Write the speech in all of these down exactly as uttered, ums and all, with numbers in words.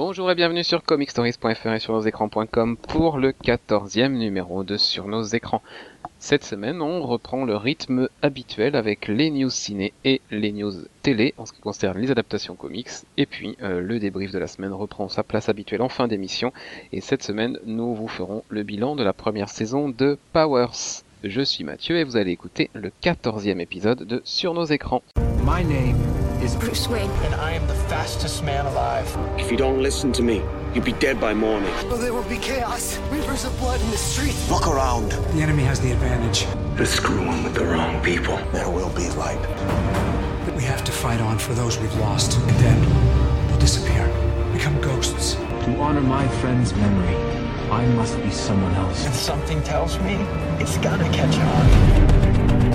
Bonjour et bienvenue sur comic stories point f r et sur nos écrans point com pour le quatorzième numéro de Sur nos écrans. Cette semaine, on reprend le rythme habituel avec les news ciné et les news télé en ce qui concerne les adaptations comics. Et puis, euh, le débrief de la semaine reprend sa place habituelle en fin d'émission. Et cette semaine, nous vous ferons le bilan de la première saison de Powers. Je suis Mathieu et vous allez écouter le quatorzième épisode de Sur nos écrans. My name is Bruce Wayne, and I am the fastest man alive. If you don't listen to me, you'll be dead by morning. well, there will be chaos, rivers of blood in the streets. Look around. The enemy has the advantage, They're screwing with the wrong people. There will be light. but we have to fight on for those we've lost. And then they'll disappear, become ghosts. To honor my friend's memory, I must be someone else. And something tells me it's gonna catch on.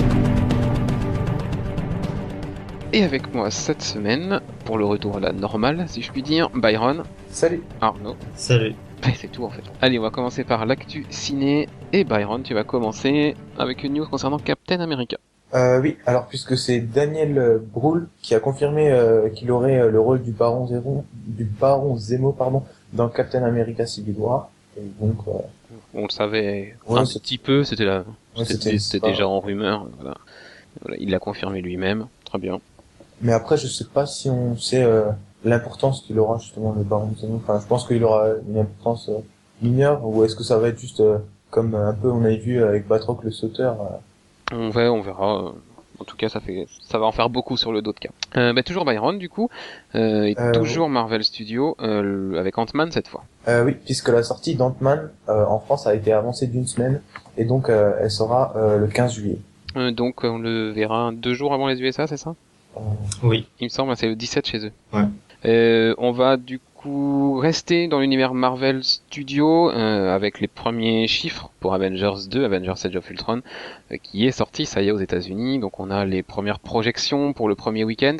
Et avec moi cette semaine, pour le retour à la normale, si je puis dire, Byron, Salut. Arnaud. Salut. Et c'est tout en fait. Allez, on va commencer par l'actu ciné. Et Byron, tu vas commencer avec une news concernant Captain America. Euh, oui, alors puisque c'est Daniel euh, Brühl qui a confirmé euh, qu'il aurait euh, le rôle du Baron Zemo, du Baron Zemo, pardon, dans Captain America Civil War. Et donc, euh, On le savait Ouais, un c'est- petit peu, c'était là, ouais, c'était, c'était- c'était c'est pas- déjà en rumeur. Voilà. Voilà, il l'a confirmé lui-même. Très bien. Mais après, je sais pas si on sait euh, l'importance qu'il aura justement le Baron Zemo. Enfin, je pense qu'il aura une importance euh, mineure, ou est-ce que ça va être juste euh, comme euh, un peu on avait vu avec Batroc le sauteur. euh, On va, on verra. euh, En tout cas, ça fait, ça va en faire beaucoup sur le dos de cas. Euh, bah, toujours Byron, du coup, euh, et Euh, toujours Marvel Studios, euh, le- avec Ant-Man cette fois. Euh, oui, puisque la sortie d'Ant-Man euh, en France a été avancée d'une semaine, et donc euh, elle sera euh, le quinze juillet. Euh, donc, on le verra deux jours avant les U S A, c'est ça? Euh, Oui. Il me semble, c'est le dix-sept chez eux. Ouais. Euh, on va du coup rester dans l'univers Marvel Studios euh, avec les premiers chiffres pour Avengers deux, Avengers Age of Ultron, euh, qui est sorti, ça y est, aux États-Unis. Donc on a les premières projections pour le premier week-end.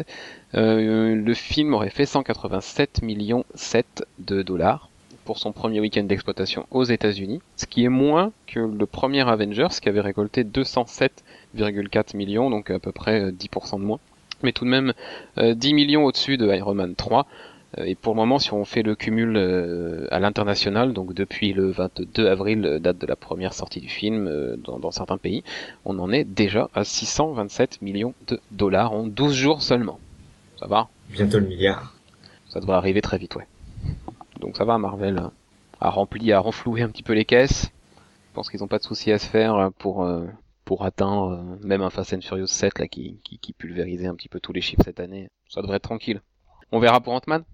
Euh, le film aurait fait cent quatre-vingt-sept millions sept de dollars pour son premier week-end d'exploitation aux États-Unis, ce qui est moins que le premier Avengers qui avait récolté deux cent sept virgule quatre millions, donc à peu près euh, dix pour cent de moins. Mais tout de même euh, dix millions au-dessus de Iron Man trois. Euh, et pour le moment, si on fait le cumul euh, à l'international, donc depuis le vingt-deux avril, euh, date de la première sortie du film euh, dans, dans certains pays, on en est déjà à six cent vingt-sept millions de dollars en douze jours seulement. Ça va? Bientôt le milliard. Ça devrait arriver très vite, ouais. Donc ça va, Marvel hein, a rempli, a renfloué un petit peu les caisses. Je pense qu'ils n'ont pas de soucis à se faire pour... Euh, pour atteindre euh, même un Fast and Furious sept là qui, qui, qui pulvérisait un petit peu tous les chiffres cette année. Ça devrait être tranquille. On verra pour Ant-Man.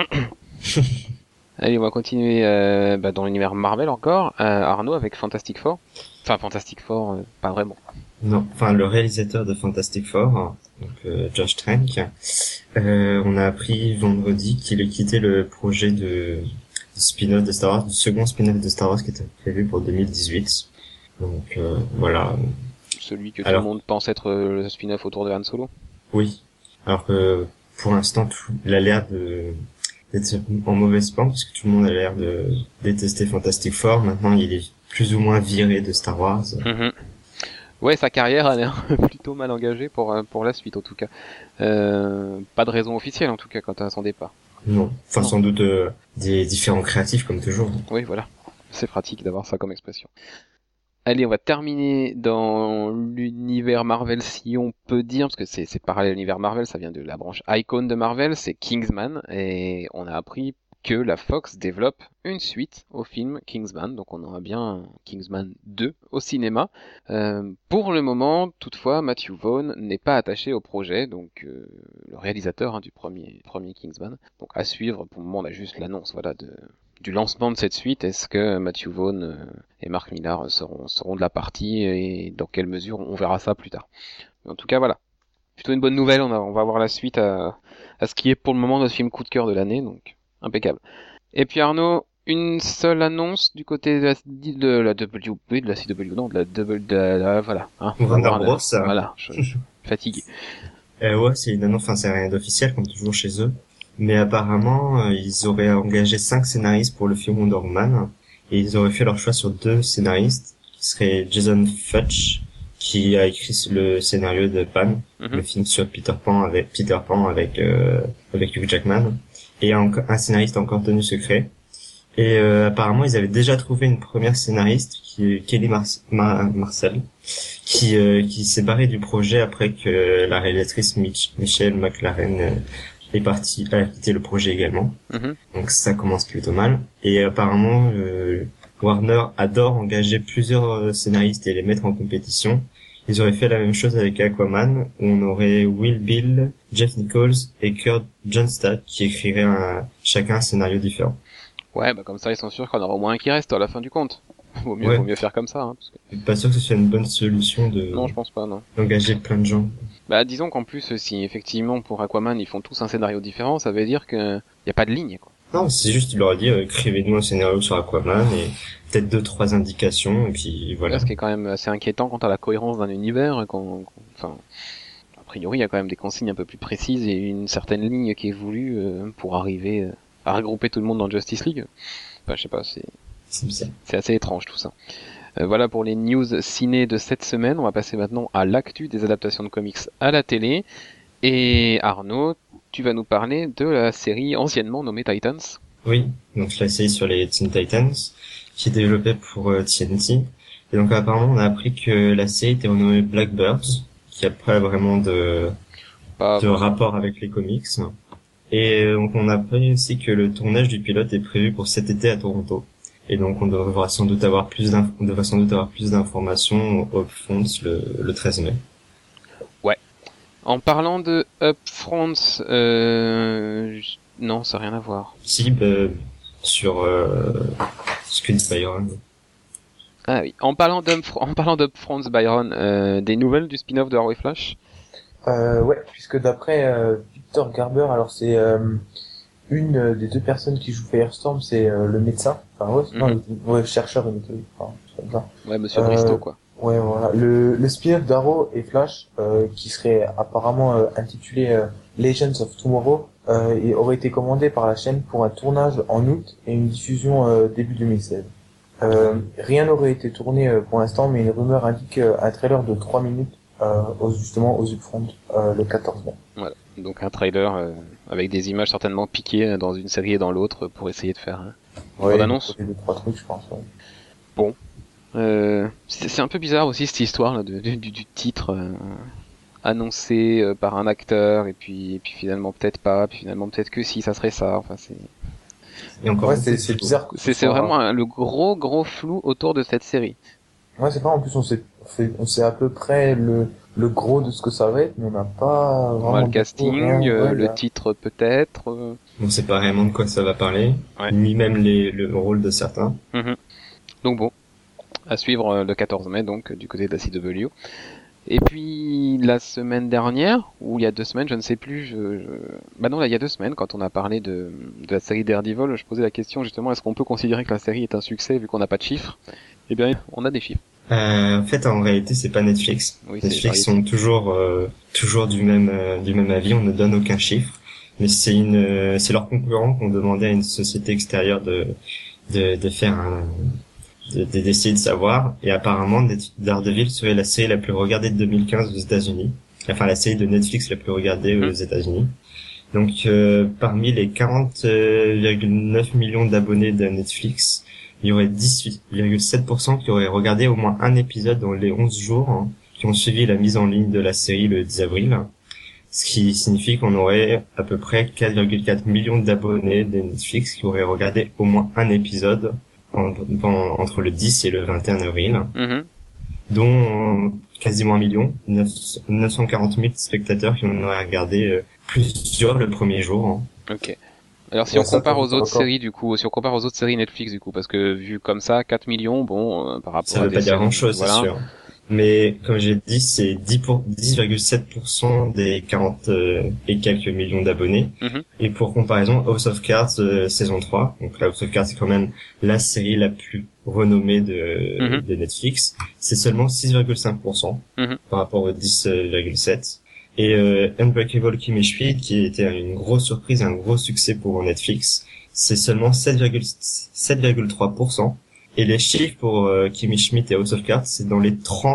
Allez, on va continuer euh, bah, dans l'univers Marvel encore. Euh, Arnaud avec Fantastic Four. Enfin, Fantastic Four, euh, pas vraiment. Non, enfin le réalisateur de Fantastic Four, donc euh, Josh Trank, euh, on a appris vendredi qu'il a quitté le projet de, de spin-off de Star Wars, du second spin-off de Star Wars qui était prévu pour deux mille dix-huit. Donc euh, voilà. Celui que Alors- tout le monde pense être euh, le spin-off autour de Han Solo. Oui. Alors que pour l'instant, tout, il a l'air de d'être en mauvaise pente parce que tout le monde a l'air de détester Fantastic Four. Maintenant, il est plus ou moins viré de Star Wars. Mhm. Ouais, sa carrière a l'air plutôt mal engagée pour euh, pour la suite en tout cas. Euh, pas de raison officielle en tout cas quant à son départ. Non. Enfin, Non. sans doute euh, des différents créatifs comme toujours. Oui, voilà. C'est pratique d'avoir ça comme expression. Allez, on va terminer dans l'univers Marvel, si on peut dire, parce que c'est, c'est parallèle à l'univers Marvel, ça vient de la branche Icon de Marvel, c'est Kingsman, et on a appris que la Fox développe une suite au film Kingsman, donc on aura bien Kingsman deux au cinéma. Euh, pour le moment, toutefois, Matthew Vaughn n'est pas attaché au projet, donc euh, le réalisateur hein, du premier, premier Kingsman. Donc à suivre, pour le moment, on a juste l'annonce, voilà, de du lancement de cette suite. Est-ce que Matthew Vaughn euh, et Mark Millar seront, seront de la partie et dans quelle mesure on verra ça plus tard. Mais en tout cas, voilà. Plutôt une bonne nouvelle, on, a, on va voir la suite à, à ce qui est pour le moment notre film coup de cœur de l'année, donc impeccable. Et puis Arnaud, une seule annonce du côté de la, de la W B, de la C W, non, de la W, de la, voilà. Hein, Warner Warner. Bros. Voilà, je, je suis fatigué. Euh, ouais, c'est une annonce, enfin c'est rien d'officiel comme toujours chez eux. Mais apparemment, euh, ils auraient engagé cinq scénaristes pour le film Wonder Woman. Et ils auraient fait leur choix sur deux scénaristes, qui seraient Jason Futch, qui a écrit le scénario de Pan, Mhm. le film sur Peter Pan avec Peter Pan avec euh, avec Hugh Jackman, et un, un scénariste encore tenu secret. Et euh, apparemment, ils avaient déjà trouvé une première scénariste, qui est Kelly Mar- Mar- Marcel, qui euh, qui s'est barrée du projet après que la réalisatrice Mich- Michelle McLaren euh, est partie, a quitté le projet également. Mm-hmm. Donc ça commence plutôt mal. Et apparemment, euh, Warner adore engager plusieurs scénaristes et les mettre en compétition. Ils auraient fait la même chose avec Aquaman, où on aurait Will Bill, Jeff Nichols et Kurt Johnstad qui écriraient un, chacun un scénario différent. Ouais, bah comme ça ils sont sûrs qu'on aura au moins un qui reste à la fin du compte. Vaut mieux, Ouais. vaut mieux faire comme ça. Hein, parce que... Je suis pas sûr que ce soit une bonne solution de Non, je pense pas, non. d'engager plein de gens. Bah disons qu'en plus, si effectivement pour Aquaman ils font tous un scénario différent, ça veut dire que y a pas de ligne, quoi. Non, c'est juste, il leur a dit, euh, écrivez-nous un scénario sur Aquaman et peut-être deux, trois indications, et puis voilà. Ouais, ce qui est quand même assez inquiétant quant à la cohérence d'un univers, quand, quand- enfin, a priori, il y a quand même des consignes un peu plus précises et une certaine ligne qui est voulue euh, pour arriver euh, à regrouper tout le monde dans Justice League. Enfin, je sais pas, c'est, C'est bizarre. c'est assez étrange tout ça. Euh, voilà pour les news ciné de cette semaine. On va passer maintenant à l'actu des adaptations de comics à la télé. Et Arnaud, tu vas nous parler de la série anciennement nommée Titans. Oui, donc la série sur les Teen Titans, qui est développée pour euh, T N T. Et donc apparemment, on a appris que la série était renommée Blackbirds, qui a pas vraiment de, Pas de rapport avec les comics. Et euh, donc on a appris aussi que le tournage du pilote est prévu pour cet été à Toronto. Et donc on devra sans doute avoir plus d'inf- on devra sans doute avoir plus d'informations au Upfront le, le treize mai. En parlant de Upfront, euh... j- non, ça n'a rien à voir. Si, bah, sur euh, ce que dit Byron. Ah oui, en parlant d'Upfront, en parlant d'Upfront, Byron, euh, des nouvelles du spin-off de Arrow et Flash. Euh, ouais, puisque d'après euh, Victor Garber, alors c'est euh, une euh, des deux personnes qui joue Firestorm, c'est euh, le médecin, enfin ouais, non, Mhm. le, ouais, chercheur, il était, enfin, c'est comme ça. Ouais, Monsieur Euh, Bristow, quoi. Ouais, voilà. Le, le spin-off d'Arrow et Flash, euh, qui serait apparemment euh, intitulé euh, Legends of Tomorrow, euh, et aurait été commandé par la chaîne pour un tournage en août et une diffusion euh, début deux mille seize. Euh, rien n'aurait été tourné euh, pour l'instant, mais une rumeur indique euh, un trailer de trois minutes euh, aux, justement aux Upfront euh, le quatorze mai. Voilà. Donc un trailer euh, avec des images certainement piquées dans une série et dans l'autre pour essayer de faire. Hein. Ouais, bande-annonce. deux trois trucs, je pense. Ouais. Euh, c'est c'est un peu bizarre aussi cette histoire là, de, du, du titre euh, annoncé euh, par un acteur et puis et puis finalement peut-être pas, puis finalement peut-être que si ça serait ça. Enfin c'est Et encore Ouais, beaucoup c'est de c'est flou. bizarre. que c'est ce c'est soit- vraiment un- le gros gros flou autour de cette série. Ouais, c'est pas, en plus, on sait, on sait, on sait à peu près le, le gros de ce que ça va être, mais on n'a pas On vraiment... a le beaucoup, casting, rien, euh, ouais, le bah, titre peut-être. euh. On sait pas vraiment de quoi ça va parler, Ouais. ni même les, le rôle de certains. Mhm. Donc bon, à suivre euh, le quatorze mai donc euh, du côté de la C W. Et puis la semaine dernière, ou il y a deux semaines, je ne sais plus, je, je... bah non là il y a deux semaines quand on a parlé de, de la série Daredevil, je posais la question justement est-ce qu'on peut considérer que la série est un succès vu qu'on n'a pas de chiffres? Eh bien on a des chiffres. Euh, en fait, en réalité, c'est pas Netflix. Oui, c'est Netflix Variety. sont toujours euh, toujours du même euh, du même avis. On ne donne aucun chiffre, mais c'est une euh, c'est leurs concurrents qui ont demandé à une société extérieure de de, de faire un de- de- d'essayer de savoir. Et apparemment, Net- Daredevil serait la série la plus regardée de deux mille quinze aux États-Unis. Enfin, la série de Netflix la plus regardée aux Mhm. États-Unis. Donc, euh, parmi les quarante virgule neuf millions d'abonnés de Netflix, il y aurait dix-huit virgule sept pour cent qui auraient regardé au moins un épisode dans les onze jours hein, qui ont suivi la mise en ligne de la série le dix avril. Ce qui signifie qu'on aurait à peu près quatre virgule quatre millions d'abonnés de Netflix qui auraient regardé au moins un épisode en- en- entre le dix et le vingt et un avril, Mhm. dont euh, quasiment un million, neuf cent quarante mille spectateurs qui en auraient regardé euh, plusieurs le premier jour. hein. Ok. Alors si Ouais, on ça, compare pour- aux pour autres encore. séries du coup, si on compare aux autres séries Netflix du coup, parce que vu comme ça, quatre millions, bon, euh, par rapport Ça à veut des pas dire séries, grand chose, voilà. c'est sûr. Mais comme j'ai dit, c'est dix pour- dix virgule sept pour cent des quarante euh, et quelques millions d'abonnés. Mhm. Et pour comparaison, House of Cards euh, saison trois, donc la House of Cards c'est quand même la série la plus renommée de, Mhm. de Netflix, c'est seulement six virgule cinq pour cent Mhm. par rapport aux dix virgule sept. Et euh, Unbreakable Kimmy Schmidt, qui était une grosse surprise, un gros succès pour Netflix, c'est seulement sept virgule trois pour cent. Et les chiffres pour euh, Kimmy Schmidt et House of Cards, c'est dans les trente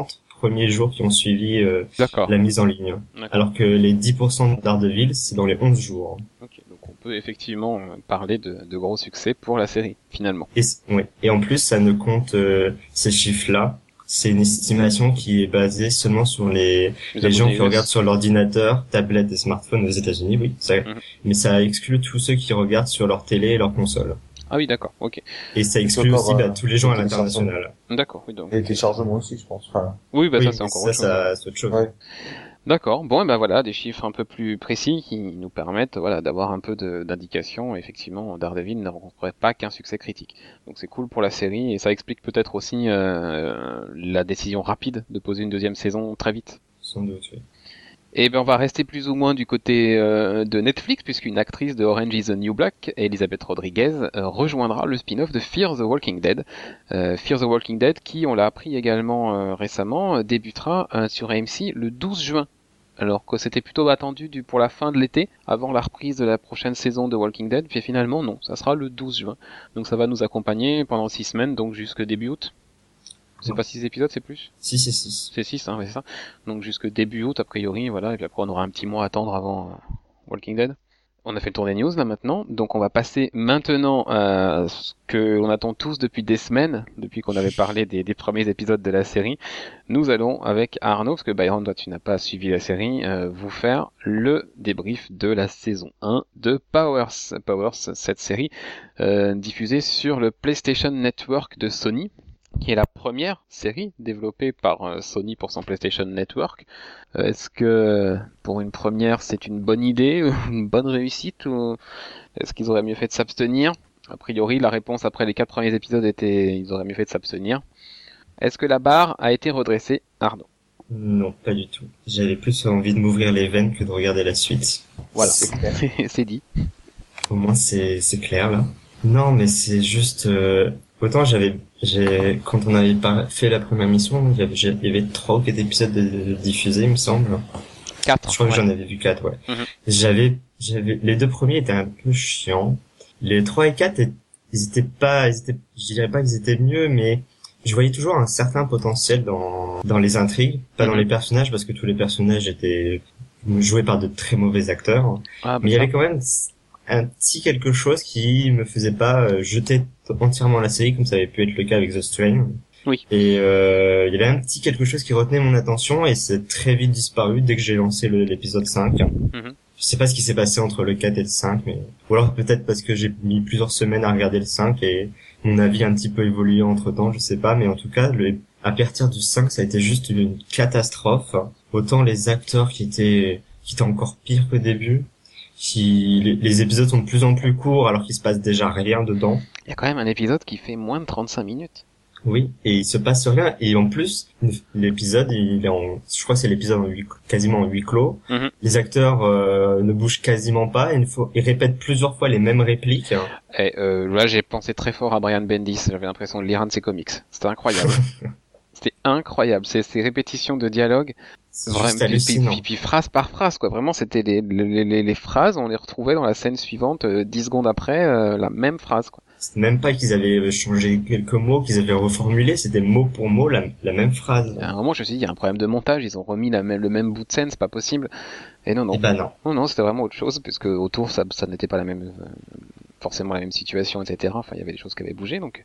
premiers jours qui ont suivi euh, D'accord. la mise en ligne. D'accord. Alors que les dix pour cent de Daredevil, c'est dans les onze jours. Ok, donc on peut effectivement euh, parler de, de gros succès pour la série, finalement. Et, ouais. Et en plus, ça ne compte euh, ces chiffres-là. C'est une estimation qui est basée seulement sur les, Les les gens abonnés qui U S. regardent sur l'ordinateur, tablette et smartphone aux États-Unis, oui. Ça, Mhm. Mais ça exclut tous ceux qui regardent sur leur télé et leur console. Ah oui, d'accord, ok. Et ça exclut encore, aussi bah, euh, tous les gens à les l'international. D'accord, oui, donc. Et les téléchargements aussi, je pense. Enfin, Oui, bah oui, ça c'est mais encore ça, autre chose. ça, c'est autre chose. ouais. D'accord. Bon, et ben voilà, des chiffres un peu plus précis qui nous permettent, voilà, d'avoir un peu de- d'indication. Effectivement, Daredevil ne rencontrerait pas qu'un succès critique. Donc c'est cool pour la série et ça explique peut-être aussi euh, la décision rapide de poser une deuxième saison très vite. Sans doute, oui. Et ben on va rester plus ou moins du côté euh, de Netflix puisqu'une actrice de Orange is the New Black, Elisabeth Rodriguez, euh, rejoindra le spin-off de Fear the Walking Dead. Euh, Fear the Walking Dead qui, on l'a appris également euh, récemment, euh, débutera euh, sur A M C le douze juin. Alors que c'était plutôt attendu du, pour la fin de l'été, avant la reprise de la prochaine saison de Walking Dead, puis finalement non, ça sera le douze juin. Donc ça va nous accompagner pendant six semaines, donc jusque début août. C'est Non. pas six épisodes, c'est plus? Si, c'est six. C'est six, hein, c'est ça. Donc jusque début août, a priori, voilà, et puis après on aura un petit mois à attendre avant euh, Walking Dead. On a fait le tour des news là maintenant, donc on va passer maintenant à ce que l'on attend tous depuis des semaines, depuis qu'on avait parlé des, des premiers épisodes de la série. Nous allons avec Arnaud, parce que Byron, toi tu n'as pas suivi la série, euh, vous faire le débrief de la saison un de Powers. Powers, cette série euh, diffusée sur le PlayStation Network de Sony, qui est la première série développée par euh, Sony pour son PlayStation Network. Euh, est-ce que pour une première c'est une bonne idée, une bonne réussite, ou est-ce qu'ils auraient mieux fait de s'abstenir? A priori la réponse après les quatre premiers épisodes était ils auraient mieux fait de s'abstenir. Est-ce que la barre a été redressée, Arnaud? Non, pas du tout. J'avais plus envie de m'ouvrir les veines que de regarder la suite. Voilà, C'est clair. c'est dit. Au moins, c'est, c'est clair, là. Non, mais c'est juste, euh, autant j'avais, j'ai, quand on avait pas fait la première mission, il y avait, il y avait trois ou quatre épisodes de, de diffusés, il me semble. quatre. Je crois ouais. que j'en avais vu quatre, ouais. Mhm. J'avais, j'avais, les deux premiers étaient un peu chiants. Les trois et quatre, ils étaient pas, ils étaient, je dirais pas qu'ils étaient mieux, mais je voyais toujours un certain potentiel dans, dans les intrigues, pas dans Mhm. les personnages, parce que tous les personnages étaient joués par de très mauvais acteurs. Ah, bah, Mais il y ça. avait quand même un petit quelque chose qui me faisait pas euh, jeter entièrement la série, comme ça avait pu être le cas avec The Strain. Oui. Et euh, il y avait un petit quelque chose qui retenait mon attention, et c'est très vite disparu dès que j'ai lancé le- l'épisode cinq. Mhm. Je sais pas ce qui s'est passé entre le quatre et le cinq, mais ou alors peut-être parce que j'ai mis plusieurs semaines à regarder le cinq et mon avis a un petit peu évolué entre temps, je sais pas, mais en tout cas, le, à partir du cinq, ça a été juste une catastrophe. Autant les acteurs qui étaient, qui étaient encore pires qu'au début, qui, les, les épisodes sont de plus en plus courts alors qu'il se passe déjà rien dedans. Il y a quand même un épisode qui fait moins de trente-cinq minutes. Oui, et il se passe rien. Et en plus, l'épisode, il est en, je crois que c'est l'épisode en huis, quasiment en huis clos. Mhm. Les acteurs euh, ne bougent quasiment pas. Une fois, ils répètent plusieurs fois les mêmes répliques. Et euh, là, j'ai pensé très fort à Brian Bendis. J'avais l'impression de lire un de ses comics. C'était incroyable. C'était incroyable. Ces, ces répétitions de dialogue, C'est vraiment, juste puis, puis, hallucinant. puis, puis phrase par phrase, quoi. Vraiment, c'était les, les, les, les phrases, on les retrouvait dans la scène suivante, euh, dix secondes après, euh, la même phrase, quoi. C'est même pas qu'ils avaient changé quelques mots, qu'ils avaient reformulé, c'était mot pour mot la, la même phrase. À un moment, je me suis dit, il y a un problème de montage. Ils ont remis la même, le même bout de scène, c'est pas possible. Et non, non. Et ben non. Non, non, c'était vraiment autre chose, puisque autour, ça, ça n'était pas la même, euh, forcément la même situation, et cetera. Enfin, il y avait des choses qui avaient bougé, donc.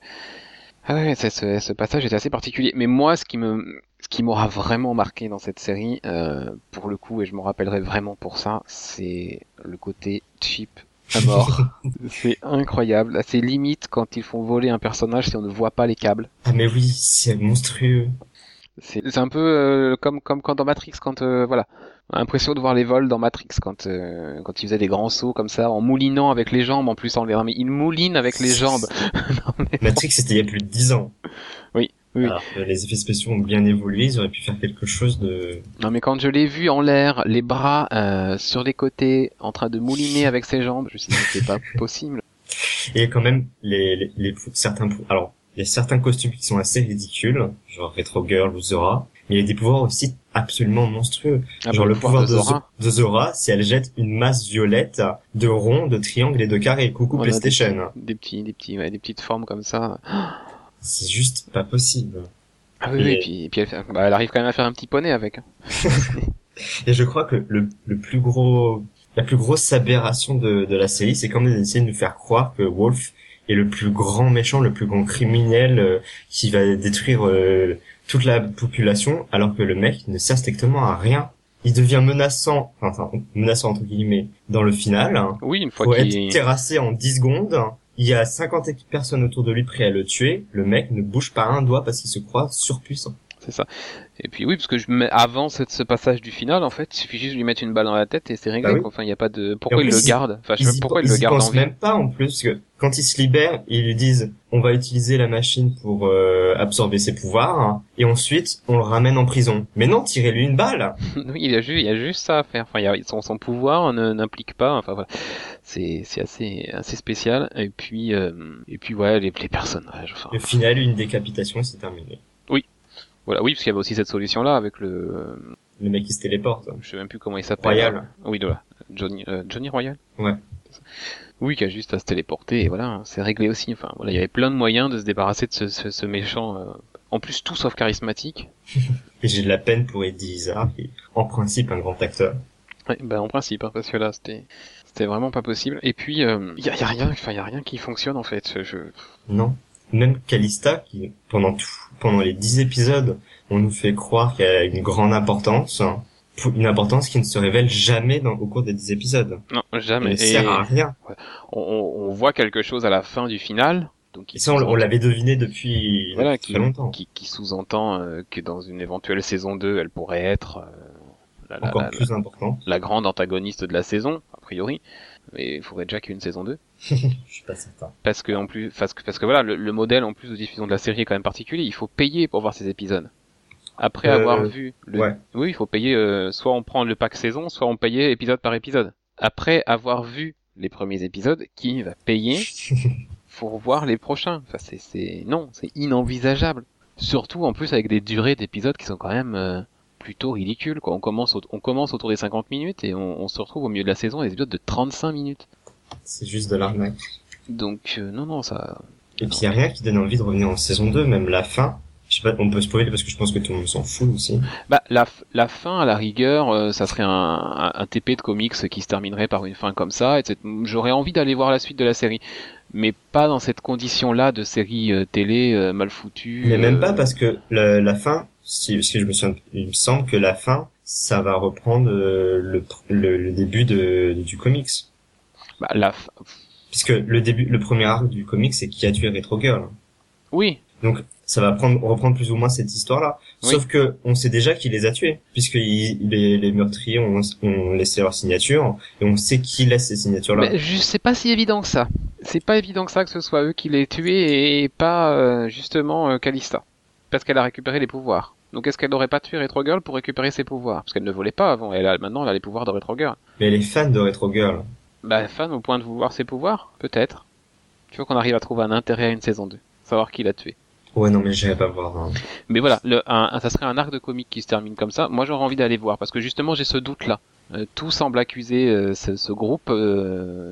Ah ouais, c'est- ce, ce passage était assez particulier. Mais moi, ce qui me, ce qui m'aura vraiment marqué dans cette série, euh, pour le coup, et je m'en rappellerai vraiment pour ça, c'est le côté cheap à mort. C'est incroyable. C'est limite quand ils font voler un personnage si on ne voit pas les câbles. Ah mais oui, c'est monstrueux. C'est c'est un peu euh, comme comme quand dans Matrix, quand euh, voilà, impression de voir les vols dans Matrix quand euh, quand ils faisaient des grands sauts comme ça en moulinant avec les jambes en plus en l'air, mais ils moulinent avec les jambes. Non, mais- Matrix, c'était il y a plus de dix ans. Oui, oui. Alors que les effets spéciaux ont bien évolué, ils auraient pu faire quelque chose de... Non mais quand je l'ai vu en l'air, les bras euh, sur les côtés, en train de mouliner avec ses jambes, je me suis dit c'est pas possible. Et quand même, les, les, les certains, alors, il y a certains costumes qui sont assez ridicules, genre Retro Girl ou Zora, mais il y a des pouvoirs aussi absolument monstrueux. Ah, genre bah, le pouvoir de Zora. Zora, de Zora, si elle jette une masse violette de ronds, de triangles et de carrés. Coucou On a PlayStation. Des, des petits, des petits, ouais, des petites formes comme ça. C'est juste pas possible. Ah oui, Et- oui, et puis, et puis elle, fait- bah, elle arrive quand même à faire un petit poney avec. hein. Et je crois que le, le plus gros, la plus grosse aberration de, de la série, c'est quand même d'essayer de nous faire croire que Wolf est le plus grand méchant, le plus grand criminel euh, qui va détruire euh, toute la population, alors que le mec ne sert strictement à rien. Il devient menaçant, enfin menaçant entre guillemets, dans le final, hein, Oui, une fois pour qu'il être terrassé en dix secondes. Il y a cinquante personnes autour de lui prêts à le tuer. Le mec ne bouge pas un doigt parce qu'il se croit surpuissant. c'est ça. Et puis oui, parce que je mets avant ce, ce passage du final, en fait, il suffit juste de lui mettre une balle dans la tête et c'est réglé. Bah oui. quoi. Enfin, il y a pas de. Pourquoi Et en il plus, le garde Enfin, je sais Ils pas y, pourquoi il ils le y garde en pensent vie. même pas en plus, parce que quand ils se libèrent, ils lui disent on va utiliser la machine pour euh, absorber ses pouvoirs, hein, et ensuite on le ramène en prison. Mais non, tirez-lui une balle. Oui, il y a juste, il y a juste ça à faire. Enfin, il y a, son, son pouvoir ne- n'implique pas. Enfin voilà, c'est, c'est assez, assez spécial. Et puis, euh, et puis ouais, les, les personnages. Enfin, Le final, une décapitation, et c'est terminé. voilà, oui, parce qu'il y avait aussi cette solution-là avec le, Le mec qui se téléporte. je sais même plus comment il s'appelle. Royal. Oui, de là, Johnny, euh, Johnny Royal. Ouais. Oui, qui a juste à se téléporter et voilà, hein, c'est réglé aussi. Enfin, voilà, il y avait plein de moyens de se débarrasser de ce, ce, ce méchant. Euh, en plus, tout sauf charismatique. Et j'ai de la peine pour Eddie Izzard, qui est en principe un grand acteur. Ouais, bah en principe, hein, parce que là, c'était, c'était vraiment pas possible. Et puis, il euh, y, a, y a rien, enfin, y a rien qui fonctionne en fait. Je, Non. Même Calista, qui pendant tout, pendant les dix épisodes, on nous fait croire qu'elle a une grande importance, hein, une importance qui ne se révèle jamais dans, au cours des dix épisodes. non, Elle jamais. ne Et sert à rien. on, on voit quelque chose à la fin du final, donc qui Et ça, on, on sous-entend- l'avait deviné depuis, voilà, depuis qui, très longtemps. qui, qui sous-entend euh, que dans une éventuelle saison deux, elle pourrait être euh, la, la, Encore la, plus important. la grande antagoniste de la saison, a priori. Mais il faudrait déjà qu'il y ait une saison deux. Je suis pas certain. Parce que en plus, parce que, parce que voilà, le, le modèle en plus de diffusion de la série est quand même particulier. Il faut payer pour voir ces épisodes. Après Euh, avoir vu, le... ouais. oui, il faut payer. Euh, soit on prend le pack saison, soit on payait épisode par épisode. Après avoir vu les premiers épisodes, qui va payer pour voir les prochains? Enfin, c'est, c'est non, c'est inenvisageable. Surtout en plus avec des durées d'épisodes qui sont quand même euh, plutôt ridicules. Quoi. On commence, au... on commence autour des cinquante minutes et on, on se retrouve au milieu de la saison avec des épisodes de trente-cinq minutes. C'est juste de l'arnaque. Donc euh, non, non, ça. Et puis, il y a rien qui donne envie de revenir en saison deux, même la fin. Je sais pas, on peut spoiler parce que je pense que tout le monde s'en fout aussi. Bah la, f- la fin à la rigueur, euh, ça serait un, un, un T P de comics qui se terminerait par une fin comme ça. Et cetera. J'aurais envie d'aller voir la suite de la série, mais pas dans cette condition-là de série euh, télé euh, mal foutue. Mais même euh, pas parce que la, la fin, si, si je me souviens, il me semble que la fin, ça va reprendre euh, le, le, le début de, du comics. Bah, la f- Puisque le début, le premier arc du comics, c'est qui a tué Retro Girl. Oui, Donc, ça va prendre, reprendre plus ou moins cette histoire-là. Oui. Sauf que, on sait déjà qui les a tués. Puisque il- les, les meurtriers ont, ont laissé leur signature. Et on sait qui laisse ces signatures-là. mais je sais pas si évident que ça. C'est pas évident que ça que ce soit eux qui l'aient tué et pas euh, justement euh, Calista, parce qu'elle a récupéré les pouvoirs. Donc est-ce qu'elle n'aurait pas tué Retro Girl pour récupérer ses pouvoirs? Parce qu'elle ne volait pas avant. Elle a maintenant elle a les pouvoirs de Retro Girl. Mais elle est fan de Retro Girl. Bah fan au point de vouloir ses pouvoirs, peut-être. Tu vois qu'on arrive à trouver un intérêt à une saison deux, savoir qui l'a tué. Ouais, non, mais j'irai pas voir. Hein. Mais voilà, le, un, un- ça serait un arc de comique qui se termine comme ça. Moi, j'aurais envie d'aller voir parce que justement, j'ai ce doute-là. Euh, tout semble accuser euh, ce, ce groupe, euh,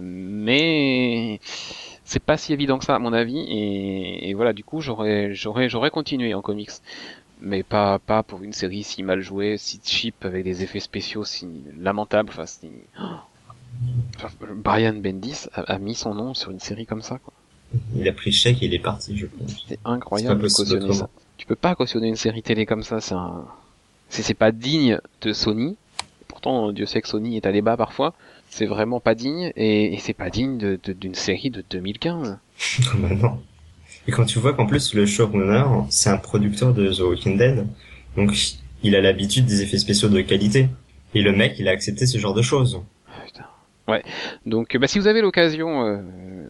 mais c'est pas si évident que ça à mon avis. Et, et voilà, du coup, j'aurais, j'aurais, j'aurais continué en comics, mais pas, pas pour une série si mal jouée, si cheap avec des effets spéciaux si lamentables. Enfin, si... enfin, Brian Bendis a, a mis son nom sur une série comme ça, quoi. Il a pris le chèque et il est parti, je pense. C'est incroyable de C'est pas possible cautionner ça. autrement. Tu peux pas cautionner une série télé comme ça, c'est un... c'est, c'est pas digne de Sony. Pourtant, Dieu sait que Sony est allé bas parfois. C'est vraiment pas digne, et, et c'est pas digne de, de- d'une série de deux mille quinze. Bah non. Et quand tu vois qu'en plus le showrunner, c'est un producteur de The Walking Dead, donc il a l'habitude des effets spéciaux de qualité. Et le mec, il a accepté ce genre de choses. Putain. Ouais. Donc, bah, si vous avez l'occasion, euh,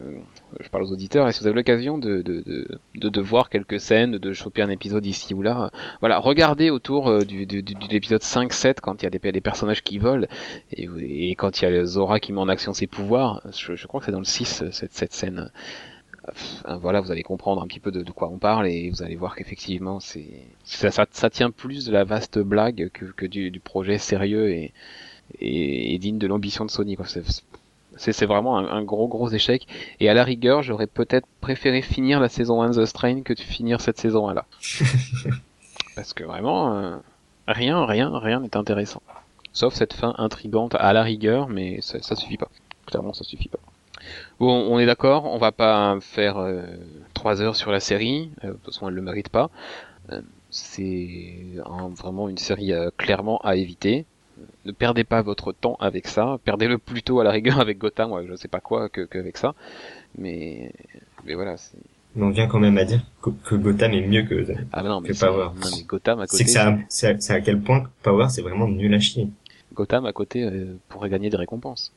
je parle aux auditeurs, et si vous avez l'occasion de, de, de, de, de voir quelques scènes, de choper un épisode ici ou là, euh, voilà, regardez autour euh, du, du, du, de l'épisode cinq sept quand il y a des, des personnages qui volent, et, et quand il y a Zora qui met en action ses pouvoirs, je, je crois que c'est dans le six, cette, cette scène. Enfin, voilà, vous allez comprendre un petit peu de, de quoi on parle, et vous allez voir qu'effectivement, c'est, ça, ça, ça tient plus de la vaste blague que, que du, du projet sérieux et, et, et digne de l'ambition de Sony, quoi. C'est, c'est, c'est vraiment un, un gros gros échec. Et à la rigueur, j'aurais peut-être préféré finir la saison un The Strain que de finir cette saison un là. Parce que vraiment, euh, rien, rien, rien n'est intéressant. Sauf cette fin intrigante à la rigueur, mais ça, ça suffit pas. Clairement, ça suffit pas. Bon, on est d'accord, on va pas faire euh, trois heures sur la série, euh, de toute façon elle le mérite pas. Euh, c'est un, vraiment une série euh, clairement à éviter. Ne perdez pas votre temps avec ça, perdez-le plutôt à la rigueur avec Gotham, ouais, je sais pas quoi, que qu'avec ça. Mais, mais voilà. C'est... Mais on vient quand même à dire que, que Gotham est mieux que, ah non, mais que Power. Non, mais Gotham à côté. C'est que c'est à, c'est, à, c'est à quel point Power c'est vraiment nul à chier. Gotham à côté euh, pourrait gagner des récompenses.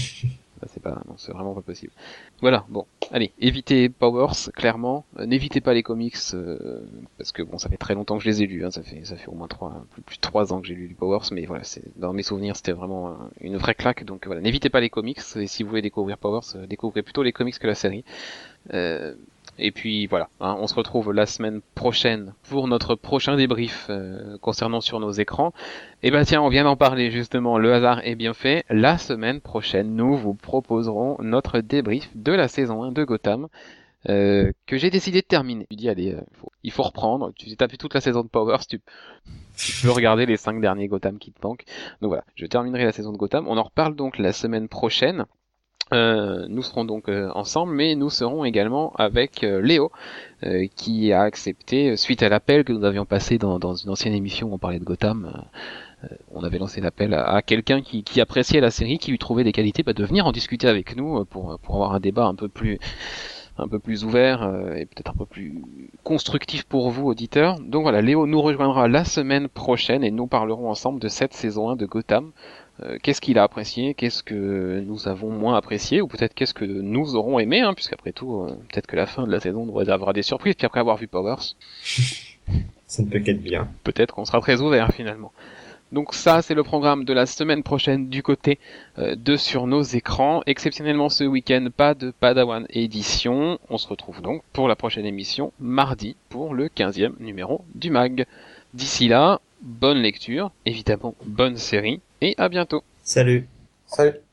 Ça, c'est pas, non, c'est vraiment pas possible. Voilà, bon, allez, évitez Powers, clairement. Euh, n'évitez pas les comics, euh, parce que bon, ça fait très longtemps que je les ai lus, hein, ça fait, ça fait au moins trois, plus, plus de trois ans que j'ai lu du Powers, mais voilà, c'est, dans mes souvenirs, c'était vraiment euh, une vraie claque, donc voilà, n'évitez pas les comics, et si vous voulez découvrir Powers, euh, découvrez plutôt les comics que la série. Euh, Et puis voilà, hein, on se retrouve la semaine prochaine pour notre prochain débrief euh, concernant sur nos écrans. Et ben tiens, on vient d'en parler justement, le hasard est bien fait. La semaine prochaine, nous vous proposerons notre débrief de la saison un de Gotham, euh, que j'ai décidé de terminer. Tu dis allez, euh, faut, il faut reprendre, tu t'es tapé toute la saison de Powers, tu, tu peux regarder les cinq derniers Gotham qui te manquent. Donc voilà, je terminerai la saison de Gotham. On en reparle donc la semaine prochaine. Euh, nous serons donc euh, ensemble, mais nous serons également avec euh, Léo, euh, qui a accepté, suite à l'appel que nous avions passé dans, dans une ancienne émission où on parlait de Gotham, euh, on avait lancé l'appel à, à quelqu'un qui, qui appréciait la série, qui lui trouvait des qualités, bah, de venir en discuter avec nous pour, pour avoir un débat un peu plus un peu plus ouvert euh, et peut-être un peu plus constructif pour vous, auditeurs. Donc voilà, Léo nous rejoindra la semaine prochaine et nous parlerons ensemble de cette saison un de Gotham. Euh, qu'est-ce qu'il a apprécié, qu'est-ce que nous avons moins apprécié, ou peut-être qu'est-ce que nous aurons aimé, hein, puisqu'après tout, euh, peut-être que la fin de la saison nous réservera des surprises, puis après avoir vu Powers, ça ne peut qu'être bien. Peut-être qu'on sera très ouvert finalement. Donc ça, c'est le programme de la semaine prochaine du côté euh, de Sur nos écrans. Exceptionnellement ce week-end, pas de Padawan édition. On se retrouve donc pour la prochaine émission, mardi, pour le quinzième numéro du mag. D'ici là, bonne lecture, évidemment bonne série, et à bientôt. Salut. Salut.